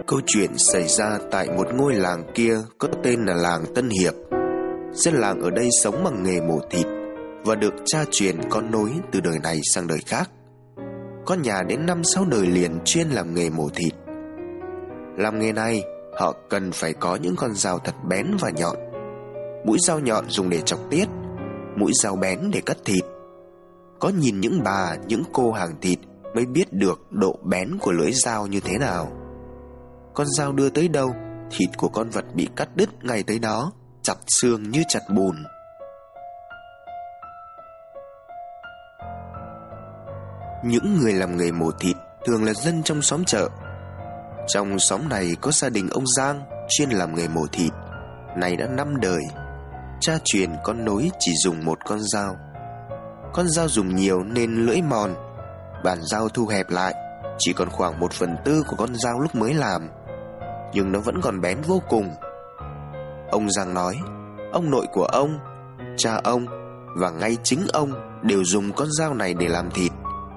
Câu chuyện xảy ra tại một ngôi làng kia có tên là làng Tân Hiệp. Dân làng ở đây sống bằng nghề mổ thịt và được cha truyền con nối từ đời này sang đời khác. Có nhà đến 5-6 đời liền chuyên làm nghề mổ thịt. Làm nghề này, họ cần phải có những con dao thật bén và nhọn. Mũi dao nhọn dùng để chọc tiết, mũi dao bén để cắt thịt. Có nhìn những bà, những cô hàng thịt mới biết được độ bén của lưỡi dao như thế nào. Con dao đưa tới đâu, thịt của con vật bị cắt đứt ngay tới đó, chặt xương như chặt bùn. Những người làm nghề mổ thịt thường là dân trong xóm chợ. Trong xóm này có gia đình ông Giang chuyên làm nghề mổ thịt, này đã 5 đời. Cha truyền con nối chỉ dùng một con dao. Con dao dùng nhiều nên lưỡi mòn, bản dao thu hẹp lại, chỉ còn khoảng 1/4 của con dao lúc mới làm, nhưng nó vẫn còn bén vô cùng. Ông Giang nói, ông nội của ông, cha ông và ngay chính ông đều dùng con dao này để làm thịt.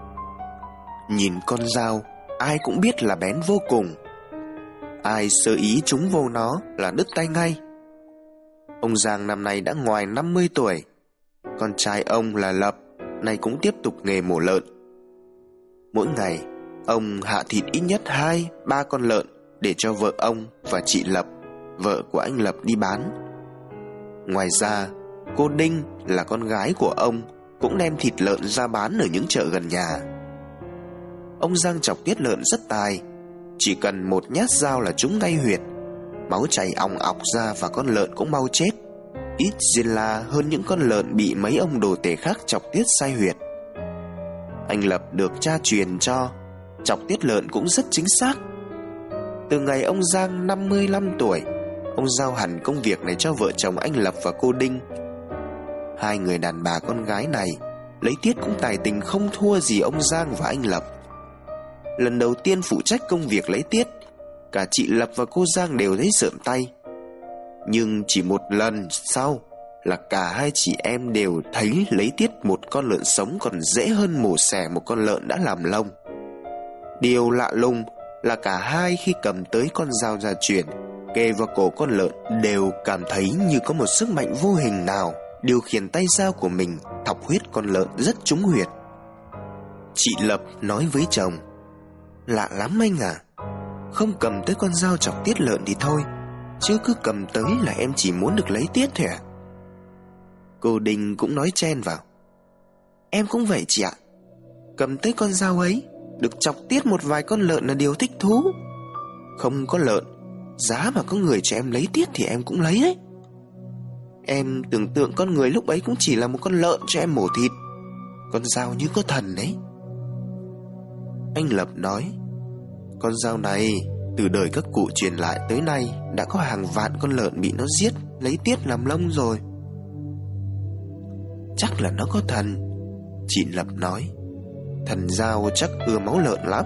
Nhìn con dao, ai cũng biết là bén vô cùng. Ai sơ ý trúng vô nó là đứt tay ngay. Ông Giang năm nay đã ngoài 50 tuổi. Con trai ông là Lập, nay cũng tiếp tục nghề mổ lợn. Mỗi ngày, ông hạ thịt ít nhất 2-3 con lợn để cho vợ ông và chị Lập, vợ của anh Lập, đi bán. Ngoài ra, cô Đinh là con gái của ông cũng đem thịt lợn ra bán ở những chợ gần nhà. Ông Giang chọc tiết lợn rất tài, chỉ cần một nhát dao là trúng ngay huyệt, máu chảy òng ọc ra và con lợn cũng mau chết. Ít diên la hơn những con lợn bị mấy ông đồ tể khác chọc tiết sai huyệt. Anh Lập được cha truyền cho, chọc tiết lợn cũng rất chính xác. Từ ngày ông Giang 55 tuổi, ông giao hẳn công việc này cho vợ chồng anh Lập và cô Đinh. Hai người đàn bà con gái này lấy tiết cũng tài tình không thua gì ông Giang và anh Lập. Lần đầu tiên phụ trách công việc lấy tiết, cả chị Lập và cô Giang đều thấy rợn tay. Nhưng chỉ một lần sau là cả hai chị em đều thấy lấy tiết một con lợn sống còn dễ hơn mổ xẻ một con lợn đã làm lông. Điều lạ lùng là cả hai khi cầm tới con dao gia truyền kề vào cổ con lợn đều cảm thấy như có một sức mạnh vô hình nào điều khiển tay dao của mình thọc huyết con lợn rất trúng huyệt. Chị Lập nói với chồng, lạ lắm anh à, không cầm tới con dao chọc tiết lợn thì thôi, chứ cứ cầm tới là em chỉ muốn được lấy tiết thôi à. Cô Đinh cũng nói chen vào, em cũng vậy chị ạ, cầm tới con dao ấy được chọc tiết một vài con lợn là điều thích thú. Không có lợn, giá mà có người cho em lấy tiết thì em cũng lấy đấy. Em tưởng tượng con người lúc ấy cũng chỉ là một con lợn cho em mổ thịt, con dao như có thần ấy. Anh Lập nói, con dao này từ đời các cụ truyền lại tới nay đã có hàng vạn con lợn bị nó giết lấy tiết làm lông rồi. Chắc là nó có thần, chị Lập nói, thần dao chắc ưa máu lợn lắm.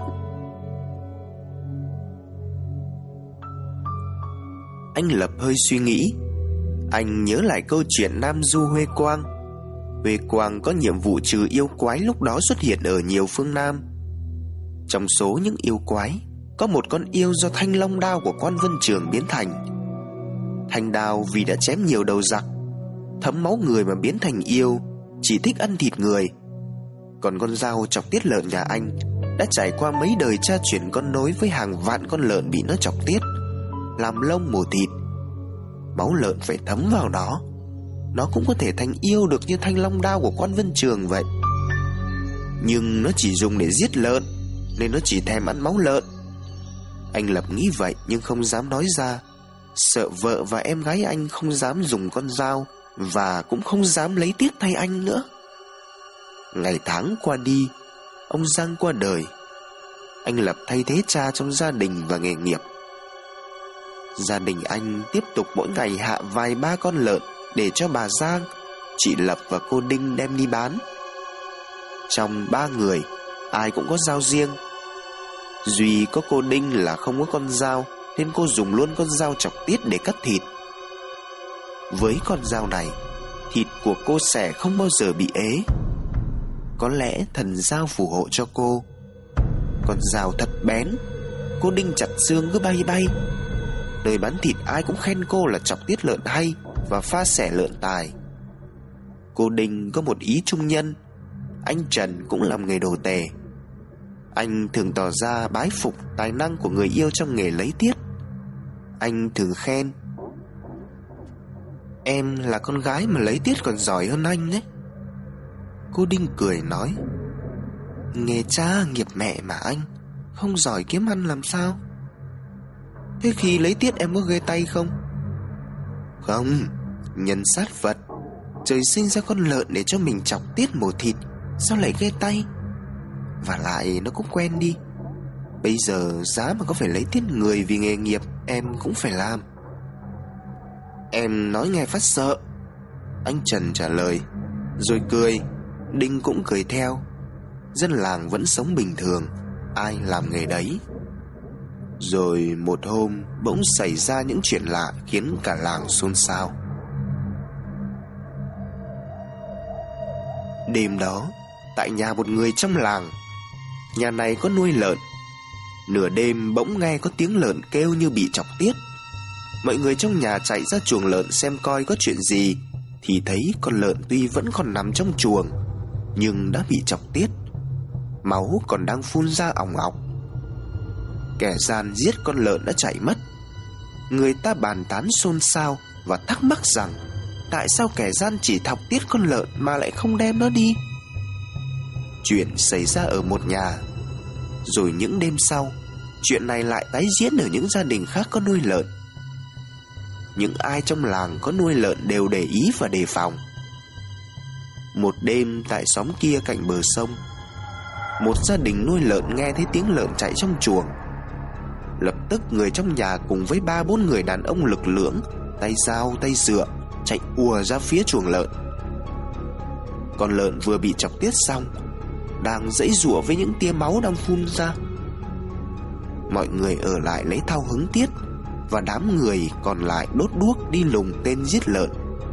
Anh Lập hơi suy nghĩ. Anh nhớ lại câu chuyện Nam Du Huê Quang. Huê Quang có nhiệm vụ trừ yêu quái lúc đó xuất hiện ở nhiều phương Nam. Trong số những yêu quái, có một con yêu do thanh long đao của Quan Vân Trường biến thành. Thanh đao vì đã chém nhiều đầu giặc, thấm máu người mà biến thành yêu, chỉ thích ăn thịt người. Còn con dao chọc tiết lợn nhà anh đã trải qua mấy đời cha truyền con nối với hàng vạn con lợn bị nó chọc tiết, làm lông mổ thịt. Máu lợn phải thấm vào nó cũng có thể thành yêu được như thanh long đao của Quan Vân Trường vậy. Nhưng nó chỉ dùng để giết lợn nên nó chỉ thèm ăn máu lợn. Anh Lập nghĩ vậy nhưng không dám nói ra, sợ vợ và em gái anh không dám dùng con dao và cũng không dám lấy tiết thay anh nữa. Ngày tháng qua đi, ông Giang qua đời. Anh Lập thay thế cha trong gia đình và nghề nghiệp. Gia đình anh tiếp tục mỗi ngày hạ vài 3 con lợn để cho bà Giang, chị Lập và cô Đinh đem đi bán. Trong 3 người, ai cũng có dao riêng. Duy có cô Đinh là không có con dao, nên cô dùng luôn con dao chọc tiết để cắt thịt. Với con dao này, thịt của cô xẻ không bao giờ bị ế. Có lẽ thần dao phù hộ cho cô. Con dao thật bén, Cô Đinh chặt xương cứ bay bay. Nơi bán thịt ai cũng khen cô là chọc tiết lợn hay và pha xẻ lợn tài. Cô Đinh có một ý trung nhân. Anh Trần cũng làm nghề đồ tể. Anh thường tỏ ra bái phục tài năng của người yêu trong nghề lấy tiết. Anh thường khen: "Em là con gái mà lấy tiết còn giỏi hơn anh đấy." Cô Đinh cười nói: "Nghề cha nghiệp mẹ mà anh, không giỏi kiếm ăn làm sao? Thế khi lấy tiết em có ghê tay không?" "Không, nhân sát vật. Trời sinh ra con lợn để cho mình chọc tiết mổ thịt, sao lại ghê tay? Và lại nó cũng quen đi. Bây giờ giá mà có phải lấy tiết người vì nghề nghiệp, em cũng phải làm." "Em nói nghe phát sợ." Anh Trần trả lời, rồi cười. Đinh cũng cười theo. Dân làng vẫn sống bình thường, ai làm nghề đấy. Rồi một hôm bỗng xảy ra những chuyện lạ khiến cả làng xôn xao. Đêm đó, tại nhà một người trong làng, nhà này có nuôi lợn. Nửa đêm bỗng nghe có tiếng lợn kêu như bị chọc tiết. Mọi người trong nhà chạy ra chuồng lợn xem coi có chuyện gì, thì thấy con lợn tuy vẫn còn nằm trong chuồng nhưng đã bị chọc tiết. Máu còn đang phun ra òng ọc. Kẻ gian giết con lợn đã chạy mất. Người ta bàn tán xôn xao và thắc mắc rằng tại sao kẻ gian chỉ thọc tiết con lợn mà lại không đem nó đi. Chuyện xảy ra ở một nhà. Rồi những đêm sau, chuyện này lại tái diễn ở những gia đình khác có nuôi lợn. Những ai trong làng có nuôi lợn đều để ý và đề phòng. Một đêm tại xóm kia cạnh bờ sông, một gia đình nuôi lợn nghe thấy tiếng lợn chạy trong chuồng. Lập tức người trong nhà cùng với 3-4 người đàn ông lực lưỡng, tay dao tay dựa, chạy ùa ra phía chuồng lợn. Con lợn vừa bị chọc tiết xong, đang giãy giụa với những tia máu đang phun ra. Mọi người ở lại lấy thao hứng tiết, và đám người còn lại đốt đuốc đi lùng tên giết lợn.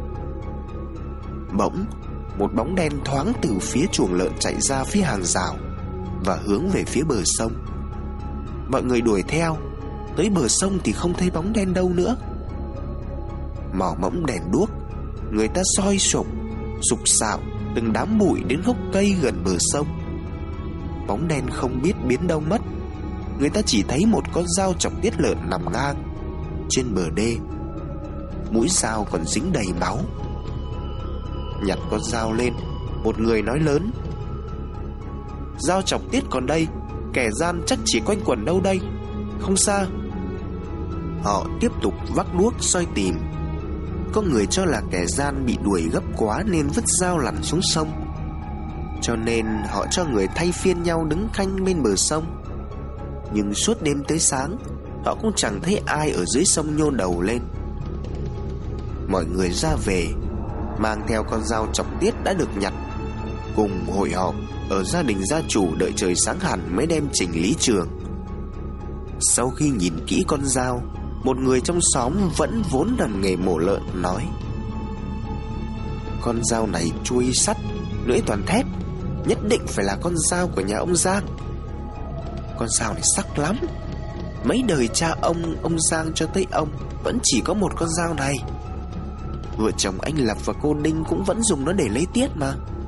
Bỗng một bóng đen thoáng từ phía chuồng lợn chạy ra phía hàng rào và hướng về phía bờ sông. Mọi người đuổi theo. Tới bờ sông thì không thấy bóng đen đâu nữa. Mò mẫm đèn đuốc, người ta soi sục sạo từng đám bụi đến gốc cây gần bờ sông. Bóng đen không biết biến đâu mất. Người ta chỉ thấy một con dao chọc tiết lợn nằm ngang trên bờ đê. Mũi dao còn dính đầy máu. Nhặt con dao lên, một người nói lớn: "Dao chọc tiết còn đây, kẻ gian chắc chỉ quanh quẩn đâu đây, không xa." Họ tiếp tục vác đuốc soi tìm. Có người cho là kẻ gian bị đuổi gấp quá nên vứt dao lặn xuống sông, cho nên họ cho người thay phiên nhau đứng canh bên bờ sông. Nhưng suốt đêm tới sáng, họ cũng chẳng thấy ai ở dưới sông nhô đầu lên. Mọi người ra về, mang theo con dao chọc tiết đã được nhặt, cùng hội họp ở gia đình gia chủ đợi trời sáng hẳn mới đem trình lý trường. Sau khi nhìn kỹ con dao, một người trong xóm vẫn vốn làm nghề mổ lợn nói: "Con dao này chuôi sắt, lưỡi toàn thép, nhất định phải là con dao của nhà ông Giang. Con dao này sắc lắm. Mấy đời cha ông Giang cho tới ông vẫn chỉ có một con dao này. Vợ chồng anh Lập và cô Đinh cũng vẫn dùng nó để lấy tiết mà."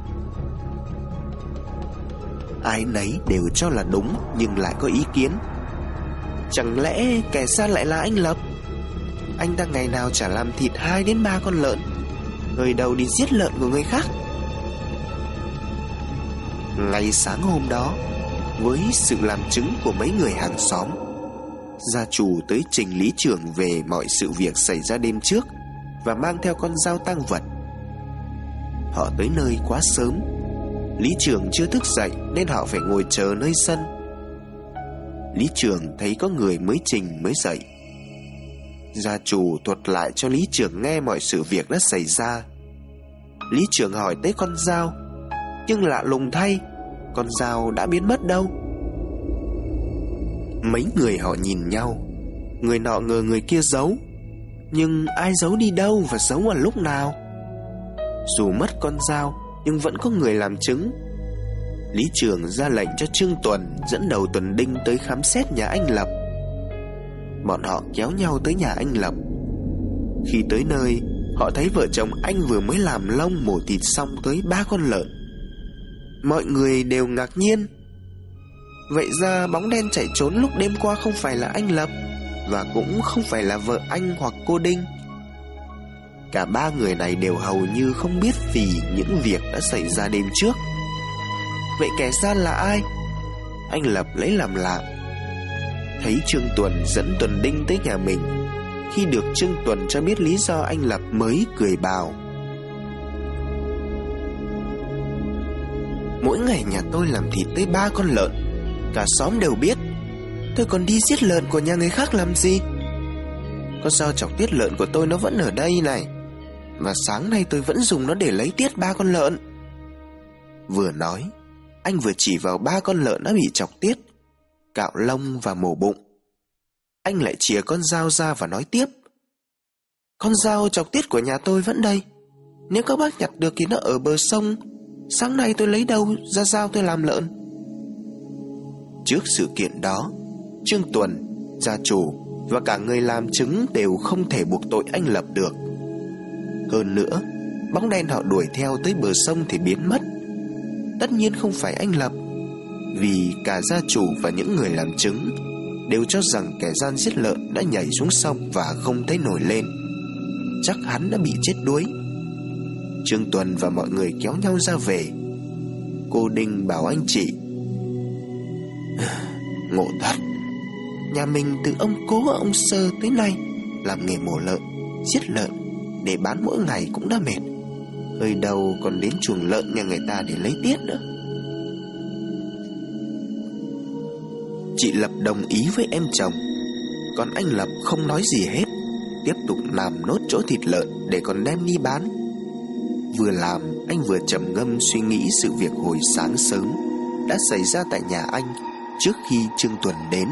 Ai nấy đều cho là đúng, nhưng lại có ý kiến: "Chẳng lẽ kẻ gian lại là anh Lập? Anh ta ngày nào chả làm thịt 2 đến 3 con lợn, người đầu đi giết lợn của người khác." Ngày sáng hôm đó, với sự làm chứng của mấy người hàng xóm, gia chủ tới trình lý trưởng về mọi sự việc xảy ra đêm trước và mang theo con dao tang vật. Họ tới nơi quá sớm, lý trưởng chưa thức dậy nên họ phải ngồi chờ nơi sân. Lý trưởng thấy có người mới trình mới dậy. Gia chủ thuật lại cho lý trưởng nghe mọi sự việc đã xảy ra. Lý trưởng hỏi tới con dao, nhưng lạ lùng thay, con dao đã biến mất đâu. Mấy người họ nhìn nhau, người nọ ngờ người kia giấu, nhưng ai giấu đi đâu và giấu ở lúc nào? Dù mất con dao nhưng vẫn có người làm chứng. Lý trưởng ra lệnh cho Trương Tuần dẫn đầu tuần đinh tới khám xét nhà anh Lập Bọn họ kéo nhau tới nhà anh Lập. Khi tới nơi, họ thấy vợ chồng anh vừa mới làm lông mổ thịt xong tới 3 con lợn. Mọi người đều ngạc nhiên. Vậy ra bóng đen chạy trốn lúc đêm qua không phải là anh Lập, và cũng không phải là vợ anh hoặc cô Đinh. Cả 3 người này đều hầu như không biết vì những việc đã xảy ra đêm trước. Vậy kẻ gian là ai? Anh Lập lấy làm lạ. Thấy Trương Tuần dẫn Tuần Đinh tới nhà mình. Khi được Trương Tuần cho biết lý do, anh Lập mới cười bảo: mỗi ngày nhà tôi làm thịt tới 3 con lợn, cả xóm đều biết. Tôi còn đi giết lợn của nhà người khác làm gì? Con dao chọc tiết lợn của tôi nó vẫn ở đây này, và sáng nay tôi vẫn dùng nó để lấy tiết 3 con lợn. Vừa nói, anh vừa chỉ vào 3 con lợn đã bị chọc tiết, cạo lông và mổ bụng. Anh lại chìa con dao ra và nói tiếp: con dao chọc tiết của nhà tôi vẫn đây. Nếu các bác nhặt được thì nó ở bờ sông. Sáng nay tôi lấy đâu ra dao tôi làm lợn? Trước sự kiện đó, Trương Tuần, gia chủ và cả người làm chứng đều không thể buộc tội anh Lập được. Hơn nữa, bóng đen họ đuổi theo tới bờ sông thì biến mất. Tất nhiên không phải anh Lập, vì cả gia chủ và những người làm chứng đều cho rằng kẻ gian giết lợn đã nhảy xuống sông và không thấy nổi lên. Chắc hắn đã bị chết đuối. Trương Tuần và mọi người kéo nhau ra về. Cô Đinh bảo anh chị: ngộ thật, nhà mình từ ông Cố ông Sơ tới nay làm nghề mổ lợn, giết lợn để bán mỗi ngày cũng đã mệt, hơi đầu còn đến chuồng lợn nhà người ta để lấy tiết nữa. Chị Lập đồng ý với em chồng, còn anh Lập không nói gì hết, tiếp tục làm nốt chỗ thịt lợn để còn đem đi bán. Vừa làm, anh vừa trầm ngâm suy nghĩ sự việc hồi sáng sớm đã xảy ra tại nhà anh trước khi Trương Tuần đến.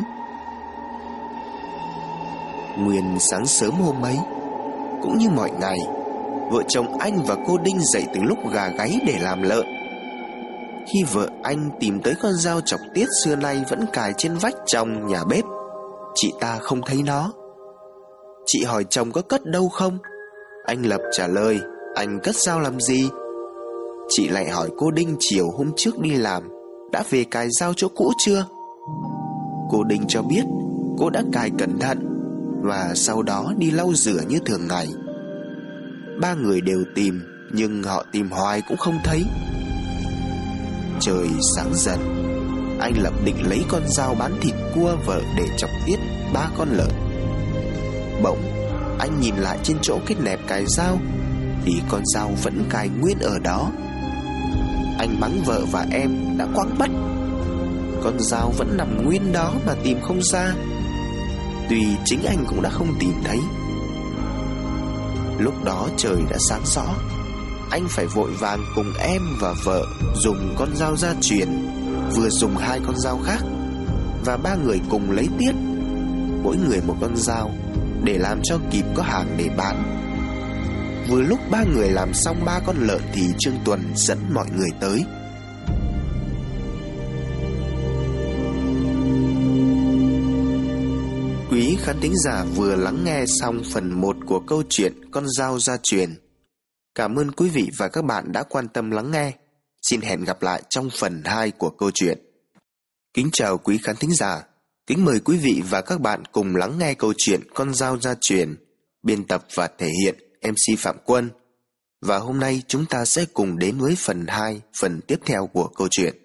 Nguyên sáng sớm hôm ấy, cũng như mọi ngày, vợ chồng anh và cô Đinh dậy từ lúc gà gáy để làm lợn. Khi vợ anh tìm tới con dao chọc tiết xưa nay vẫn cài trên vách trong nhà bếp, chị ta không thấy nó. Chị hỏi chồng có cất đâu không. Anh Lập trả lời: anh cất dao làm gì? Chị lại hỏi cô Đinh chiều hôm trước đi làm đã về cài dao chỗ cũ chưa. Cô Đinh cho biết cô đã cài cẩn thận và sau đó đi lau rửa như thường ngày. 3 người đều tìm, nhưng họ tìm hoài cũng không thấy. Trời sáng dần, anh Lập định lấy con dao bán thịt cua vợ để chọc tiết 3 con lợn. Bỗng anh nhìn lại trên chỗ cái nẹp cài dao thì con dao vẫn cài nguyên ở đó. Anh mắng vợ và em đã quăng mất. Con dao vẫn nằm nguyên đó mà tìm không ra, tuy chính anh cũng đã không tìm thấy. Lúc đó trời đã sáng rõ. Anh phải vội vàng cùng em và vợ dùng con dao gia truyền, vừa dùng 2 con dao khác, và 3 người cùng lấy tiết, mỗi người một con dao, để làm cho kịp có hàng để bán. Vừa lúc 3 người làm xong 3 con lợn thì Trương Tuần dẫn mọi người tới. Quý khán thính giả vừa lắng nghe xong phần 1 của câu chuyện Con dao gia truyền. Cảm ơn quý vị và các bạn đã quan tâm lắng nghe. Xin hẹn gặp lại trong phần 2 của câu chuyện. Kính chào quý khán thính giả. Kính mời quý vị và các bạn cùng lắng nghe câu chuyện Con dao gia truyền. Biên tập và thể hiện MC Phạm Quân. Và hôm nay chúng ta sẽ cùng đến với phần 2, phần tiếp theo của câu chuyện.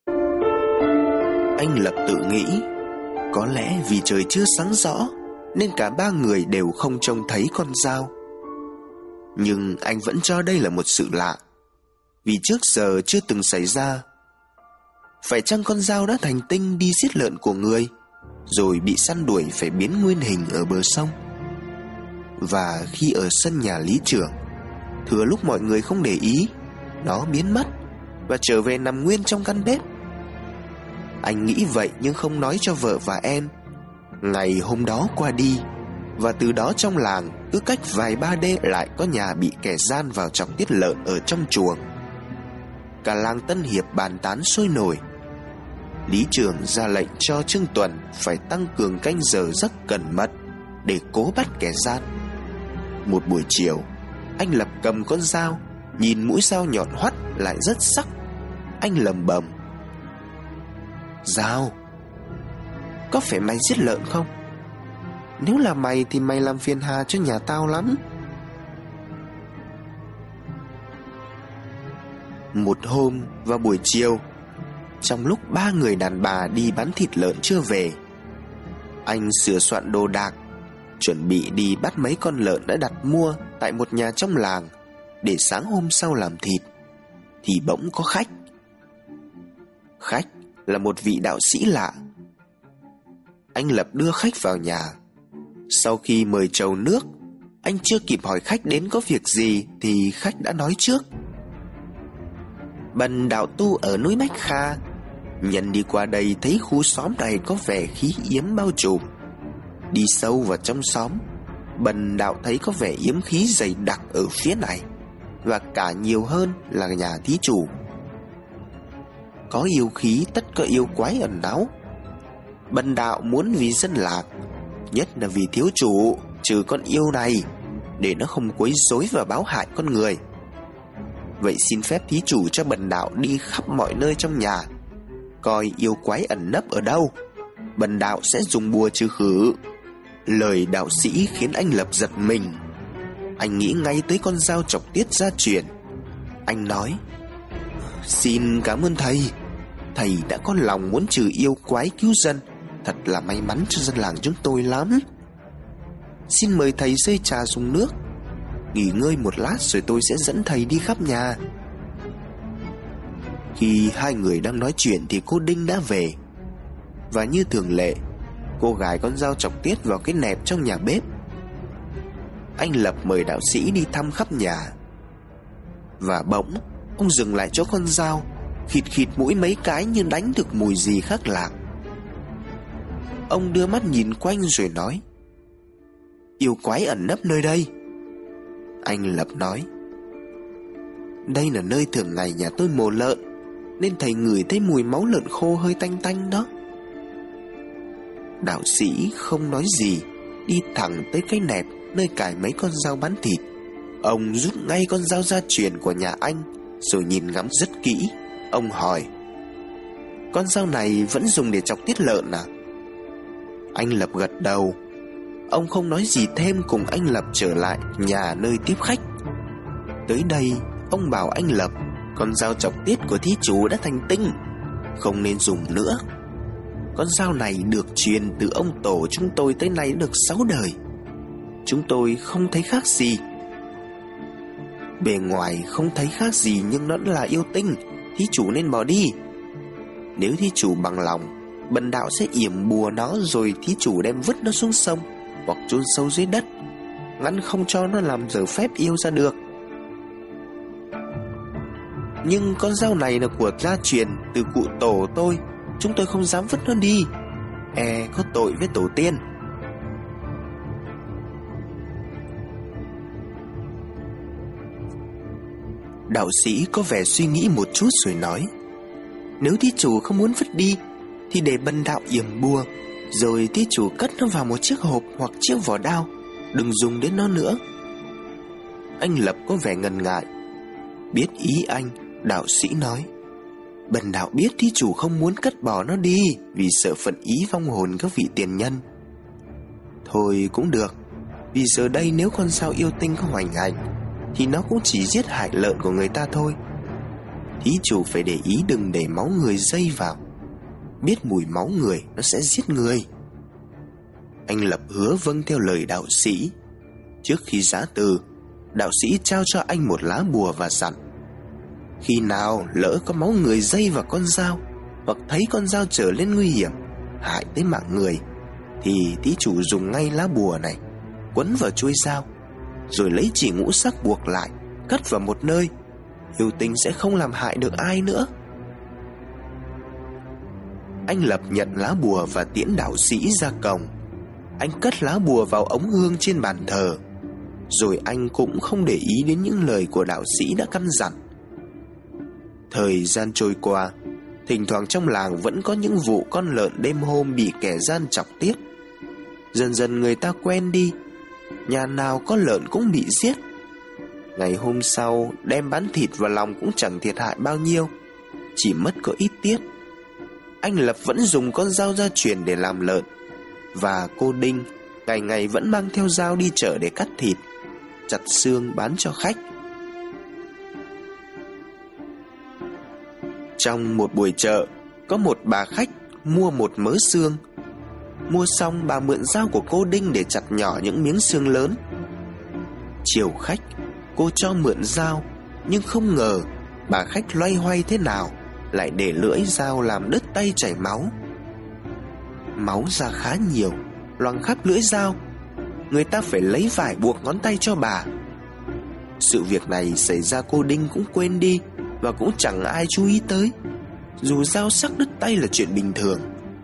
Anh Lập tự nghĩ, có lẽ vì trời chưa sáng rõ nên cả 3 người đều không trông thấy con dao. Nhưng anh vẫn cho đây là một sự lạ, vì trước giờ chưa từng xảy ra. Phải chăng con dao đã thành tinh đi giết lợn của người, rồi bị săn đuổi phải biến nguyên hình ở bờ sông? Và khi ở sân nhà lý trưởng, thừa lúc mọi người không để ý, nó biến mất và trở về nằm nguyên trong căn bếp. Anh nghĩ vậy nhưng không nói cho vợ và em. Ngày hôm đó qua đi, và từ đó trong làng cứ cách vài 3 đêm lại có nhà bị kẻ gian vào chọc tiết lợn ở trong chuồng. Cả làng Tân Hiệp bàn tán sôi nổi. Lý Trường ra lệnh cho Trương Tuần phải tăng cường canh giờ rất cẩn mật để cố bắt kẻ gian. Một buổi chiều, anh Lập cầm con dao, nhìn mũi dao nhọn hoắt lại rất sắc. Anh lẩm bẩm: "Dao, có phải mày giết lợn không? Nếu là mày thì mày làm phiền hà cho nhà tao lắm." Một hôm vào buổi chiều, trong lúc 3 người đàn bà đi bán thịt lợn chưa về, anh sửa soạn đồ đạc, chuẩn bị đi bắt mấy con lợn đã đặt mua tại một nhà trong làng để sáng hôm sau làm thịt, thì bỗng có khách. Khách là một vị đạo sĩ lạ. Anh Lập đưa khách vào nhà. Sau khi mời trầu nước, anh chưa kịp hỏi khách đến có việc gì thì khách đã nói trước: "Bần đạo tu ở núi Bách Kha, nhân đi qua đây thấy khu xóm này có vẻ khí yếm bao trùm. Đi sâu vào trong xóm, bần đạo thấy có vẻ yếm khí dày đặc ở phía này, và cả nhiều hơn là nhà thí chủ. Có yêu khí tất có yêu quái ẩn náu. Bần đạo muốn vì dân làng, nhất là vì thiếu chủ, trừ con yêu này, để nó không quấy rối và báo hại con người. Vậy xin phép thí chủ cho bần đạo đi khắp mọi nơi trong nhà, coi yêu quái ẩn nấp ở đâu, bần đạo sẽ dùng bùa trừ khử." Lời đạo sĩ khiến anh Lập giật mình. Anh nghĩ ngay tới con dao chọc tiết gia truyền. Anh nói: "Xin cảm ơn thầy. Thầy đã có lòng muốn trừ yêu quái cứu dân, thật là may mắn cho dân làng chúng tôi lắm. Xin mời thầy xơi trà dùng nước. Nghỉ ngơi một lát rồi tôi sẽ dẫn thầy đi khắp nhà." Khi hai người đang nói chuyện thì cô Đinh đã về. Và như thường lệ, cô gài con dao chọc tiết vào cái nẹp trong nhà bếp. Anh Lập mời đạo sĩ đi thăm khắp nhà. Và bỗng ông dừng lại chỗ con dao, khịt khịt mũi mấy cái như đánh được mùi gì khác lạ. Ông đưa mắt nhìn quanh rồi nói: "Yêu quái ẩn nấp nơi đây." Anh Lập nói: "Đây là nơi thường ngày nhà tôi mổ lợn, nên thầy ngửi thấy mùi máu lợn khô hơi tanh tanh đó." Đạo sĩ không nói gì, đi thẳng tới cái nẹp nơi cài mấy con dao bắn thịt. Ông rút ngay con dao gia truyền của nhà anh, rồi nhìn ngắm rất kỹ. Ông hỏi: "Con dao này vẫn dùng để chọc tiết lợn à?" Anh Lập gật đầu. Ông không nói gì thêm, cùng anh Lập trở lại nhà nơi tiếp khách. Tới đây, ông bảo anh Lập con dao chọc tiết của thí chủ đã thành tinh, không nên dùng nữa. Con dao này được truyền từ ông tổ chúng tôi tới nay được 6 đời. Chúng tôi không thấy khác gì. Bề ngoài không thấy khác gì, nhưng nó là yêu tinh, thí chủ nên bỏ đi. Nếu thí chủ bằng lòng, bần đạo sẽ yểm bùa nó, rồi thí chủ đem vứt nó xuống sông hoặc chôn sâu dưới đất, ngăn không cho nó làm dở phép yêu ra được. Nhưng con dao này là của gia truyền từ cụ tổ tôi, chúng tôi không dám vứt nó đi, có tội với tổ tiên." Đạo sĩ có vẻ suy nghĩ một chút rồi nói: "Nếu thí chủ không muốn vứt đi thì để bần đạo yểm bùa, rồi thí chủ cất nó vào một chiếc hộp hoặc chiếc vỏ đao, đừng dùng đến nó nữa." Anh Lập có vẻ ngần ngại. Biết ý anh, đạo sĩ nói: "Bần đạo biết thí chủ không muốn cất bỏ nó đi vì sợ phận ý vong hồn các vị tiền nhân. Thôi cũng được, vì giờ đây nếu con dao yêu tinh có hoành hành thì nó cũng chỉ giết hại lợn của người ta thôi. Thí chủ phải để ý đừng để máu người dây vào, biết mùi máu người nó sẽ giết người." Anh Lập hứa vâng theo lời đạo sĩ. Trước khi giã từ, đạo sĩ trao cho anh một lá bùa và dặn: "Khi nào lỡ có máu người dây vào con dao, hoặc thấy con dao trở lên nguy hiểm, hại tới mạng người, thì thí chủ dùng ngay lá bùa này, quấn vào chuôi dao, rồi lấy chỉ ngũ sắc buộc lại, cất vào một nơi. Yêu tinh sẽ không làm hại được ai nữa." Anh Lập nhận lá bùa và tiễn đạo sĩ ra cổng. Anh cất lá bùa vào ống hương trên bàn thờ. Rồi anh cũng không để ý đến những lời của đạo sĩ đã căn dặn. Thời gian trôi qua, Thỉnh thoảng trong làng vẫn có những vụ con lợn đêm hôm bị kẻ gian chọc tiết. Dần dần người ta quen đi, nhà nào có lợn cũng bị giết. Ngày hôm sau đem bán thịt và lòng cũng chẳng thiệt hại bao nhiêu, chỉ mất có ít tiết. Anh Lập vẫn dùng con dao gia truyền để làm lợn, và cô Đinh ngày ngày vẫn mang theo dao đi chợ để cắt thịt, chặt xương bán cho khách. Trong một buổi chợ, có một bà khách mua một mớ xương. Mua xong, bà mượn dao của cô Đinh để chặt nhỏ những miếng xương lớn. Chiều khách, cô cho mượn dao, nhưng không ngờ bà khách loay hoay thế nào lại để lưỡi dao làm đứt tay chảy máu. Máu ra khá nhiều, loằng khắp lưỡi dao. Người ta phải lấy vải buộc ngón tay cho bà. Sự việc này xảy ra cô Đinh cũng quên đi, và cũng chẳng ai chú ý tới, dù dao sắc đứt tay là chuyện bình thường.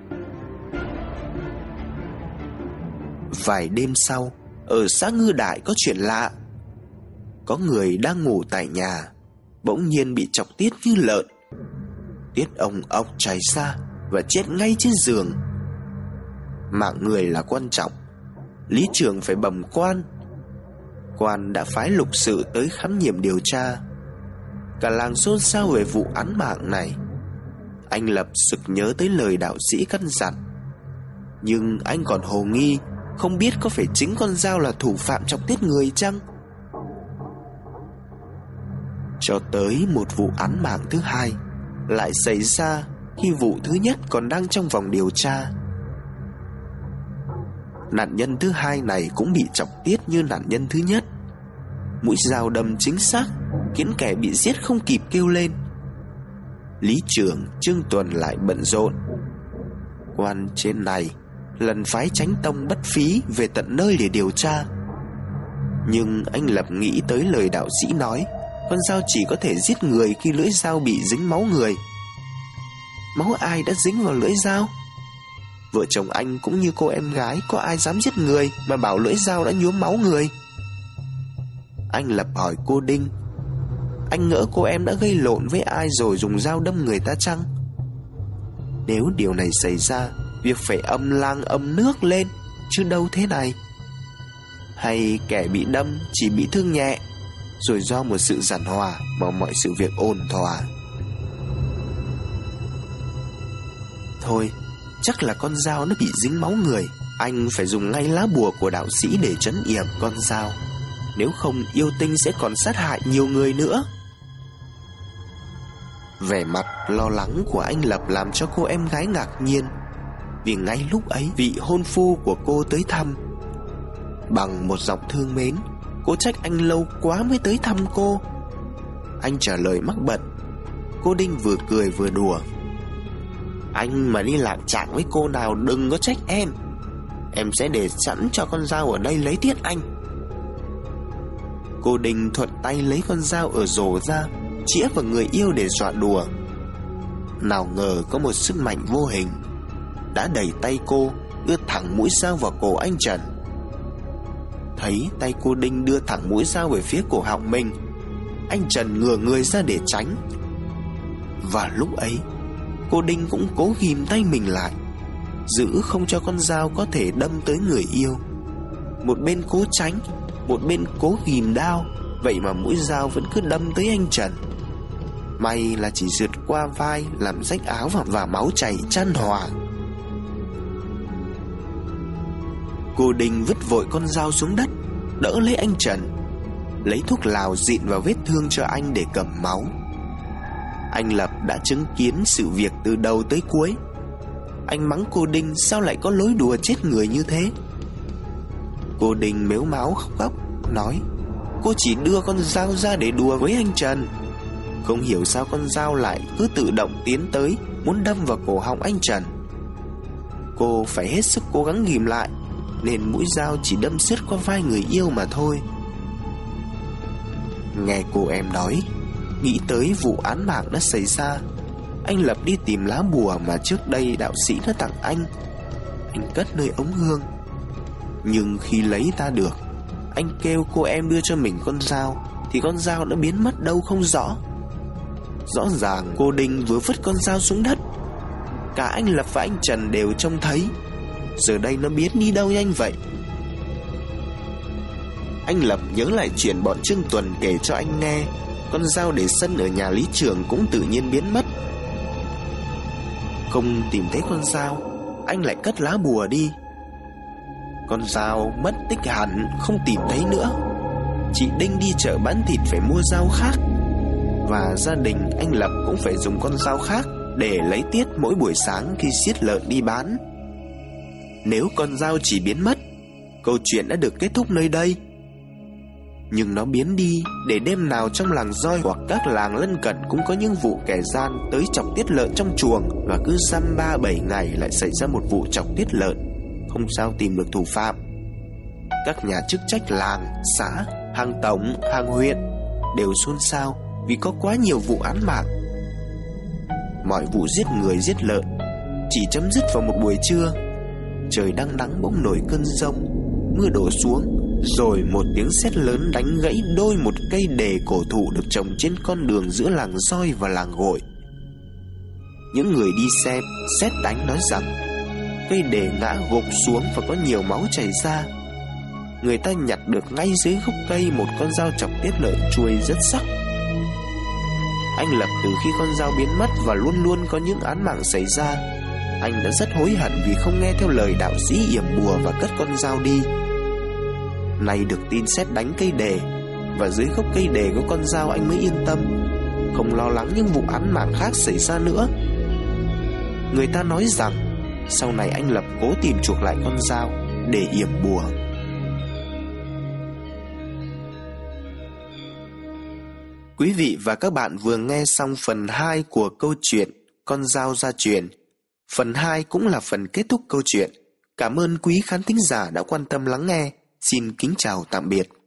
Vài đêm sau, ở xã Ngư Đại có chuyện lạ. Có người đang ngủ tại nhà, bỗng nhiên bị chọc tiết như lợn. Tiết ong ong chảy ra và chết ngay trên giường. Mạng người là quan trọng, lý trưởng phải bẩm quan. Quan đã phái lục sự tới khám nghiệm điều tra. Cả làng xôn xao về vụ án mạng này. Anh Lập sực nhớ tới lời đạo sĩ căn dặn, nhưng anh còn hồ nghi, không biết có phải chính con dao là thủ phạm chọc tiết người chăng. Cho tới một vụ án mạng thứ hai lại xảy ra khi vụ thứ nhất còn đang trong vòng điều tra. Nạn nhân thứ hai này cũng bị chọc tiết như nạn nhân thứ nhất. Mũi dao đâm chính xác, khiến kẻ bị giết không kịp kêu lên. Lý trưởng Trương Tuần lại bận rộn. Quan trên này lần phái Chánh Tông bất phí về tận nơi để điều tra. Nhưng anh Lập nghĩ tới lời đạo sĩ nói, con dao chỉ có thể giết người khi lưỡi dao bị dính máu người. Máu ai đã dính vào lưỡi dao? Vợ chồng anh cũng như cô em gái, có ai dám giết người mà bảo lưỡi dao đã nhuốm máu người? Anh Lập hỏi cô Đinh, anh ngỡ cô em đã gây lộn với ai rồi dùng dao đâm người ta chăng? Nếu điều này xảy ra, việc phải âm lang âm nước lên, chứ đâu thế này. Hay kẻ bị đâm chỉ bị thương nhẹ, rồi do một sự giản hòa mà mọi sự việc ổn thỏa? Thôi, chắc là con dao nó bị dính máu người. Anh phải dùng ngay lá bùa của đạo sĩ để trấn yểm con dao, nếu không yêu tinh sẽ còn sát hại nhiều người nữa. Vẻ mặt lo lắng của anh Lập làm cho cô em gái ngạc nhiên, vì ngay lúc ấy vị hôn phu của cô tới thăm. Bằng một giọng thương mến, cô trách anh lâu quá mới tới thăm cô. Anh trả lời mắc bận. Cô Đinh vừa cười vừa đùa, anh mà đi lạc trạng với cô nào đừng có trách em. Em sẽ để sẵn cho con dao ở đây lấy tiết anh. Cô Đinh thuận tay lấy con dao ở rổ ra, chĩa vào người yêu để dọa đùa. Nào ngờ có một sức mạnh vô hình đã đẩy tay cô đưa thẳng mũi dao vào cổ anh Trần. Thấy tay cô Đinh đưa thẳng mũi dao về phía cổ họng mình, anh Trần ngửa người ra để tránh. Và lúc ấy, cô Đinh cũng cố ghìm tay mình lại, giữ không cho con dao có thể đâm tới người yêu. Một bên cố tránh, một bên cố ghìm đao, vậy mà mũi dao vẫn cứ đâm tới anh Trần. May là chỉ rượt qua vai, làm rách áo và máu chảy chan hòa. Cô Đinh vứt vội con dao xuống đất, đỡ lấy anh Trần, lấy thuốc lào dịn vào vết thương cho anh để cầm máu. Anh Lập đã chứng kiến sự việc từ đầu tới cuối. Anh mắng cô Đinh sao lại có lối đùa chết người như thế. Cô Đinh mếu máo khóc góc, nói cô chỉ đưa con dao ra để đùa với anh Trần. Không hiểu sao con dao lại cứ tự động tiến tới, muốn đâm vào cổ họng anh Trần. Cô phải hết sức cố gắng ghìm lại, nên mũi dao chỉ đâm sứt qua vai người yêu mà thôi. Nghe cô em nói, nghĩ tới vụ án mạng đã xảy ra, anh Lập đi tìm lá bùa mà trước đây đạo sĩ đã tặng anh. Anh cất nơi ống hương. Nhưng khi lấy ra được, anh kêu cô em đưa cho mình con dao, thì con dao đã biến mất đâu không rõ. Rõ ràng cô Đinh vừa vứt con dao xuống đất. Cả anh Lập và anh Trần đều trông thấy. Giờ đây nó biến đi đâu nhanh vậy? Anh Lập nhớ lại chuyện bọn Trương Tuần kể cho anh nghe. Con dao để sân ở nhà Lý Trường cũng tự nhiên biến mất. Không tìm thấy con dao, anh lại cất lá bùa đi. Con dao mất tích hẳn, không tìm thấy nữa. Chị Đinh đi chợ bán thịt phải mua dao khác, và gia đình anh Lập cũng phải dùng con dao khác để lấy tiết mỗi buổi sáng khi giết lợn đi bán. Nếu con dao chỉ biến mất, câu chuyện đã được kết thúc nơi đây. Nhưng nó biến đi để đêm nào trong làng Roi hoặc các làng lân cận cũng có những vụ kẻ gian tới chọc tiết lợn trong chuồng, và cứ dăm 3-7 ngày lại xảy ra một vụ chọc tiết lợn, không sao tìm được thủ phạm. Các nhà chức trách làng, xã, hàng tổng, hàng huyện đều xôn xao vì có quá nhiều vụ án mạng. Mọi vụ giết người giết lợn chỉ chấm dứt vào một buổi trưa. Trời đang nắng bỗng nổi cơn giông, mưa đổ xuống, rồi một tiếng sét lớn đánh gãy đôi một cây đề cổ thụ được trồng trên con đường giữa làng Roi và làng Gội. Những người đi xem sét đánh nói rằng cây đề ngã gục xuống và có nhiều máu chảy ra. Người ta nhặt được ngay dưới gốc cây một con dao chọc tiết lợn chuôi rất sắc. Anh Lập từ khi con dao biến mất và luôn luôn có những án mạng xảy ra, anh đã rất hối hận vì không nghe theo lời đạo sĩ yểm bùa và cất con dao đi. Nay được tin sét đánh cây đề và dưới gốc cây đề có con dao, anh mới yên tâm, không lo lắng những vụ án mạng khác xảy ra nữa. Người ta nói rằng sau này anh Lập cố tìm chuộc lại con dao để yểm bùa. Quý vị và các bạn vừa nghe xong phần 2 của câu chuyện Con dao gia truyền. Phần 2 cũng là phần kết thúc câu chuyện. Cảm ơn quý khán thính giả đã quan tâm lắng nghe. Xin kính chào tạm biệt.